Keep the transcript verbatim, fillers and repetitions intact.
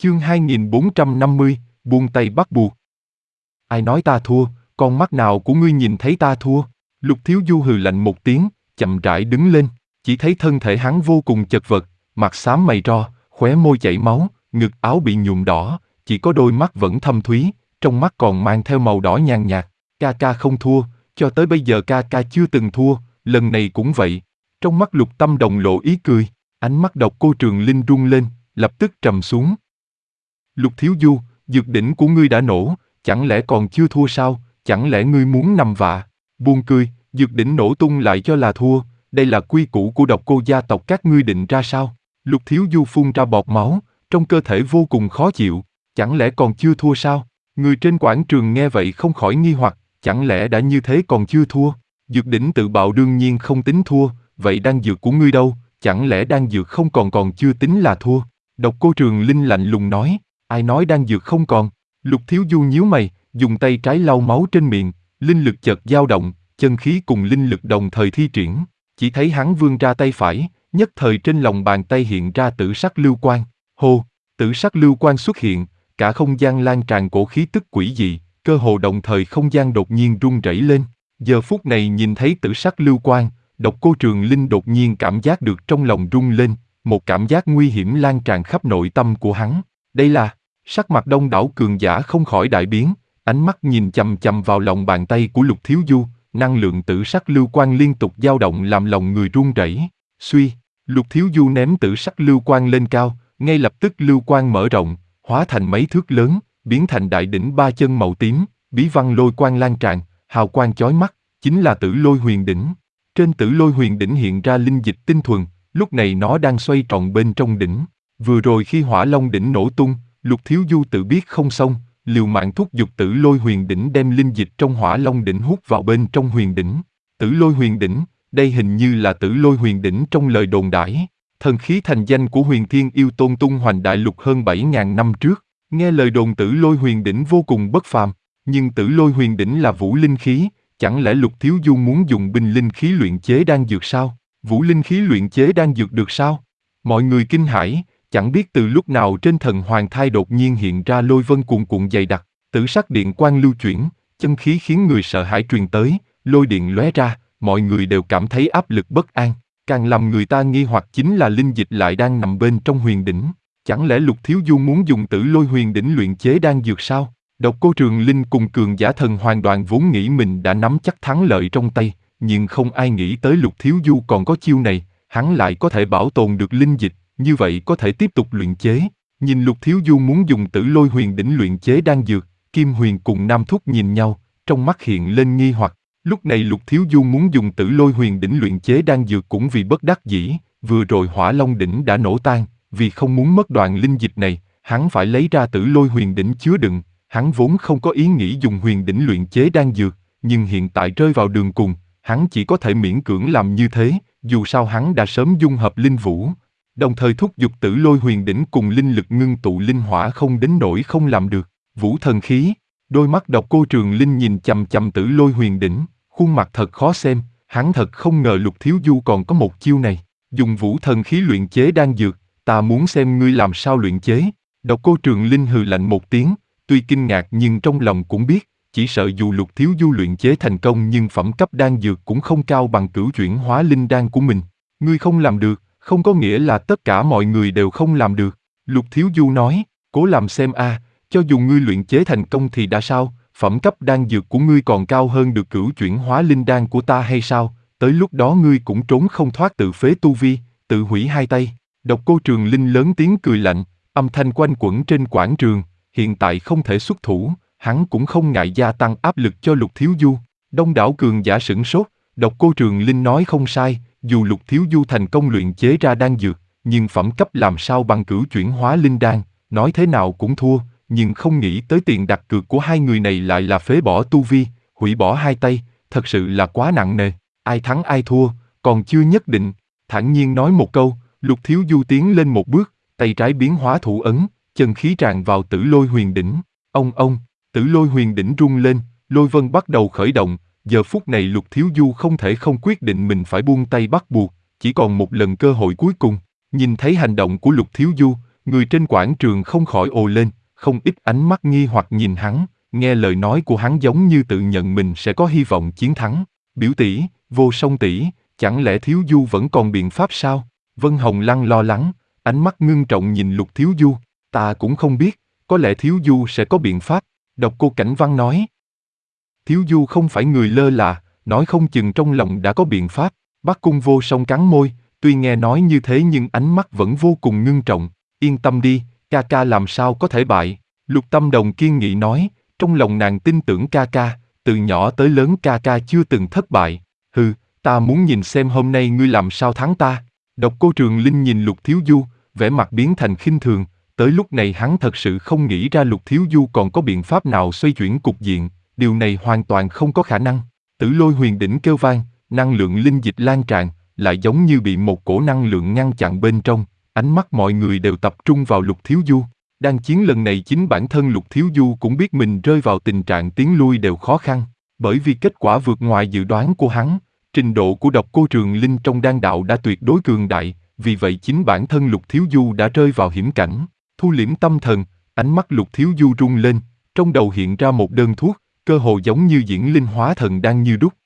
Chương hai nghìn bốn trăm năm mươi, buông tay bắt buộc. Ai nói ta thua, con mắt nào của ngươi nhìn thấy ta thua? Lục Thiếu Du hừ lạnh một tiếng, chậm rãi đứng lên, chỉ thấy thân thể hắn vô cùng chật vật, mặt xám mày ro, khóe môi chảy máu, ngực áo bị nhuộm đỏ, chỉ có đôi mắt vẫn thâm thúy, trong mắt còn mang theo màu đỏ nhàn nhạt. Ca ca không thua, cho tới bây giờ ca ca chưa từng thua, lần này cũng vậy. Trong mắt Lục Tâm Đồng lộ ý cười, ánh mắt Độc Cô Trường Linh rung lên, lập tức trầm xuống. Lục Thiếu Du, dược đỉnh của ngươi đã nổ, chẳng lẽ còn chưa thua sao? Chẳng lẽ ngươi muốn nằm vạ? Buông cười, dược đỉnh nổ tung lại cho là thua, đây là quy củ của Độc Cô gia tộc các ngươi định ra sao? Lục Thiếu Du phun ra bọt máu, trong cơ thể vô cùng khó chịu, chẳng lẽ còn chưa thua sao? Người trên quảng trường nghe vậy không khỏi nghi hoặc, chẳng lẽ đã như thế còn chưa thua? Dược đỉnh tự bạo đương nhiên không tính thua, vậy đan dược của ngươi đâu? Chẳng lẽ đan dược không còn còn chưa tính là thua? Độc Cô Trường Linh lạnh lùng nói, ai nói đan dược không còn? Lục Thiếu Du nhíu mày, dùng tay trái lau máu trên miệng, linh lực chợt dao động, chân khí cùng linh lực đồng thời thi triển, chỉ thấy hắn vươn ra tay phải, nhất thời trên lòng bàn tay hiện ra tử sắc lưu quang. Hô, tử sắc lưu quang xuất hiện, cả không gian lan tràn cổ khí tức quỷ dị, cơ hồ đồng thời không gian đột nhiên rung rẩy lên. Giờ phút này nhìn thấy tử sắc lưu quang, Độc Cô Trường Linh đột nhiên cảm giác được trong lòng rung lên, một cảm giác nguy hiểm lan tràn khắp nội tâm của hắn. Đây là... Sắc mặt đông đảo cường giả không khỏi đại biến, ánh mắt nhìn chằm chằm vào lòng bàn tay của Lục Thiếu Du, năng lượng tử sắc lưu quang liên tục dao động làm lòng người run rẩy. Suy, Lục Thiếu Du ném tử sắc lưu quang lên cao, ngay lập tức lưu quang mở rộng, hóa thành mấy thước lớn, biến thành đại đỉnh ba chân màu tím, bí văn lôi quang lan tràn, hào quang chói mắt, chính là Tử Lôi Huyền Đỉnh. Trên Tử Lôi Huyền Đỉnh hiện ra linh dịch tinh thuần, lúc này nó đang xoay tròn bên trong đỉnh. Vừa rồi khi Hỏa Long đỉnh nổ tung, Lục Thiếu Du tự biết không xong, liều mạng thúc giục Tử Lôi Huyền Đỉnh đem linh dịch trong Hỏa Long đỉnh hút vào bên trong huyền đỉnh. Tử Lôi Huyền Đỉnh, đây hình như là Tử Lôi Huyền Đỉnh trong lời đồn đãi. Thần khí thành danh của Huyền Thiên Yêu Tôn tung hoành đại lục hơn bảy ngàn năm trước. Nghe lời đồn Tử Lôi Huyền Đỉnh vô cùng bất phàm, nhưng Tử Lôi Huyền Đỉnh là vũ linh khí, chẳng lẽ Lục Thiếu Du muốn dùng binh linh khí luyện chế đan dược sao? Vũ linh khí luyện chế đan dược được sao? Mọi người kinh hãi. Chẳng biết từ lúc nào trên thần hoàng thai đột nhiên hiện ra lôi vân cuồn cuộn dày đặc, tử sắc điện quang lưu chuyển, chân khí khiến người sợ hãi truyền tới, lôi điện lóe ra, mọi người đều cảm thấy áp lực bất an. Càng làm người ta nghi hoặc chính là linh dịch lại đang nằm bên trong huyền đỉnh. Chẳng lẽ Lục Thiếu Du muốn dùng Tử Lôi Huyền Đỉnh luyện chế đan dược sao? Độc Cô Trường Linh cùng cường giả thần hoàn đoàn vốn nghĩ mình đã nắm chắc thắng lợi trong tay, nhưng không ai nghĩ tới Lục Thiếu Du còn có chiêu này, hắn lại có thể bảo tồn được linh dịch. Như vậy có thể tiếp tục luyện chế. Nhìn Lục Thiếu Du muốn dùng Tử Lôi Huyền Đỉnh luyện chế đan dược, Kim Huyền cùng Nam Thúc nhìn nhau, trong mắt hiện lên nghi hoặc. Lúc này Lục Thiếu Du muốn dùng Tử Lôi Huyền Đỉnh luyện chế đan dược cũng vì bất đắc dĩ, vừa rồi Hỏa Long đỉnh đã nổ tan, vì không muốn mất đoạn linh dịch này, hắn phải lấy ra Tử Lôi Huyền Đỉnh chứa đựng. Hắn vốn không có ý nghĩ dùng huyền đỉnh luyện chế đan dược, nhưng hiện tại rơi vào đường cùng, hắn chỉ có thể miễn cưỡng làm như thế, dù sao hắn đã sớm dung hợp linh vũ. Đồng thời thúc giục Tử Lôi Huyền Đỉnh cùng linh lực ngưng tụ linh hỏa không đến nỗi không làm được. Vũ thần khí, đôi mắt Độc Cô Trường Linh nhìn chằm chằm Tử Lôi Huyền Đỉnh, khuôn mặt thật khó xem, hắn thật không ngờ Lục Thiếu Du còn có một chiêu này, dùng vũ thần khí luyện chế đan dược, ta muốn xem ngươi làm sao luyện chế. Độc Cô Trường Linh hừ lạnh một tiếng, tuy kinh ngạc nhưng trong lòng cũng biết, chỉ sợ dù Lục Thiếu Du luyện chế thành công nhưng phẩm cấp đan dược cũng không cao bằng cửu chuyển hóa linh đan của mình. Ngươi không làm được, không có nghĩa là tất cả mọi người đều không làm được. Lục Thiếu Du nói, cố làm xem a, à, cho dù ngươi luyện chế thành công thì đã sao, phẩm cấp đan dược của ngươi còn cao hơn được cửu chuyển hóa linh đan của ta hay sao, tới lúc đó ngươi cũng trốn không thoát tự phế tu vi, tự hủy hai tay. Độc Cô Trường Linh lớn tiếng cười lạnh, âm thanh quanh quẩn trên quảng trường, hiện tại không thể xuất thủ, hắn cũng không ngại gia tăng áp lực cho Lục Thiếu Du. Đông đảo cường giả sửng sốt, Độc Cô Trường Linh nói không sai, dù Lục Thiếu Du thành công luyện chế ra đan dược, nhưng phẩm cấp làm sao bằng cửu chuyển hóa linh đan, nói thế nào cũng thua, nhưng không nghĩ tới tiền đặt cược của hai người này lại là phế bỏ tu vi, hủy bỏ hai tay, thật sự là quá nặng nề, ai thắng ai thua, còn chưa nhất định. Thản nhiên nói một câu, Lục Thiếu Du tiến lên một bước, tay trái biến hóa thủ ấn, chân khí tràn vào Tử Lôi Huyền Đỉnh, ông ông, Tử Lôi Huyền Đỉnh rung lên, lôi vân bắt đầu khởi động. Giờ phút này Lục Thiếu Du không thể không quyết định mình phải buông tay bắt buộc, chỉ còn một lần cơ hội cuối cùng. Nhìn thấy hành động của Lục Thiếu Du, người trên quảng trường không khỏi ồ lên, không ít ánh mắt nghi hoặc nhìn hắn, nghe lời nói của hắn giống như tự nhận mình sẽ có hy vọng chiến thắng. Biểu tỷ, Vô Song tỷ, chẳng lẽ Thiếu Du vẫn còn biện pháp sao? Vân Hồng Lăng lo lắng, ánh mắt ngưng trọng nhìn Lục Thiếu Du. Ta cũng không biết, có lẽ Thiếu Du sẽ có biện pháp. Độc Cô Cảnh Văn nói. Thiếu Du không phải người lơ là, nói không chừng trong lòng đã có biện pháp. Bắc Cung Vô Song cắn môi, tuy nghe nói như thế nhưng ánh mắt vẫn vô cùng ngưng trọng. Yên tâm đi, ca ca làm sao có thể bại. Lục Tâm Đồng kiên nghị nói, trong lòng nàng tin tưởng ca ca, từ nhỏ tới lớn ca ca chưa từng thất bại. Hừ, ta muốn nhìn xem hôm nay ngươi làm sao thắng ta. Độc Cô Trường Linh nhìn Lục Thiếu Du, vẻ mặt biến thành khinh thường, tới lúc này hắn thật sự không nghĩ ra Lục Thiếu Du còn có biện pháp nào xoay chuyển cục diện, điều này hoàn toàn không có khả năng. Tử Lôi Huyền Đỉnh kêu vang, năng lượng linh dịch lan tràn, lại giống như bị một cổ năng lượng ngăn chặn bên trong, ánh mắt mọi người đều tập trung vào Lục Thiếu Du. Đang chiến lần này chính bản thân Lục Thiếu Du cũng biết mình rơi vào tình trạng tiến lui đều khó khăn, bởi vì kết quả vượt ngoài dự đoán của hắn, trình độ của Độc Cô Trường Linh trong đan đạo đã tuyệt đối cường đại, vì vậy chính bản thân Lục Thiếu Du đã rơi vào hiểm cảnh. Thu liễm tâm thần, ánh mắt Lục Thiếu Du rung lên, trong đầu hiện ra một đơn thuốc, cơ hồ giống như diễn linh hóa thần đang như đúc.